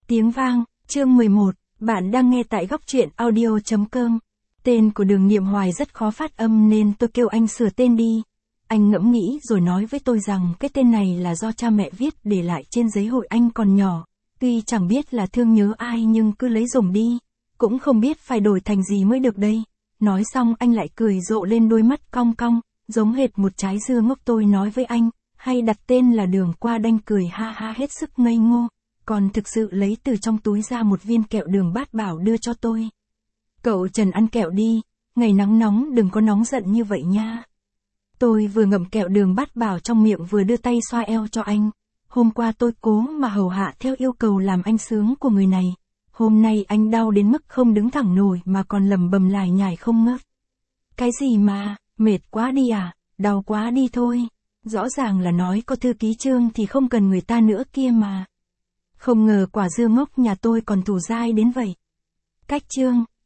Tiếng vang, chương 11, bạn đang nghe tại góc truyện audio.com. Tên của Đường Niệm Hoài rất khó phát âm nên tôi kêu anh sửa tên đi. Anh ngẫm nghĩ rồi nói với tôi rằng cái tên này là do cha mẹ viết để lại trên giấy hồi anh còn nhỏ. Tuy chẳng biết là thương nhớ ai nhưng cứ lấy dùng đi. Cũng không biết phải đổi thành gì mới được đây. Nói xong anh lại cười rộ lên, đôi mắt cong cong, giống hệt một trái dưa ngốc. Tôi nói với anh, hay đặt tên là Đường Qua. Đanh cười ha ha hết sức ngây ngô, còn thực sự lấy từ trong túi ra một viên kẹo đường Bát Bảo đưa cho tôi. Cậu Trần ăn kẹo đi, ngày nắng nóng đừng có nóng giận như vậy nha. Tôi vừa ngậm kẹo đường Bát Bảo trong miệng vừa đưa tay xoa eo cho anh. Hôm qua tôi cố mà hầu hạ theo yêu cầu làm anh sướng của người này. Hôm nay anh đau đến mức không đứng thẳng nổi mà còn lẩm bẩm lải nhải không ngớt. Cái gì mà, mệt quá đi à, đau quá đi thôi. Rõ ràng là nói có thư ký Trương thì không cần người ta nữa kia mà. Không ngờ quả dưa ngốc nhà tôi còn thủ dai đến vậy. Cách Trương,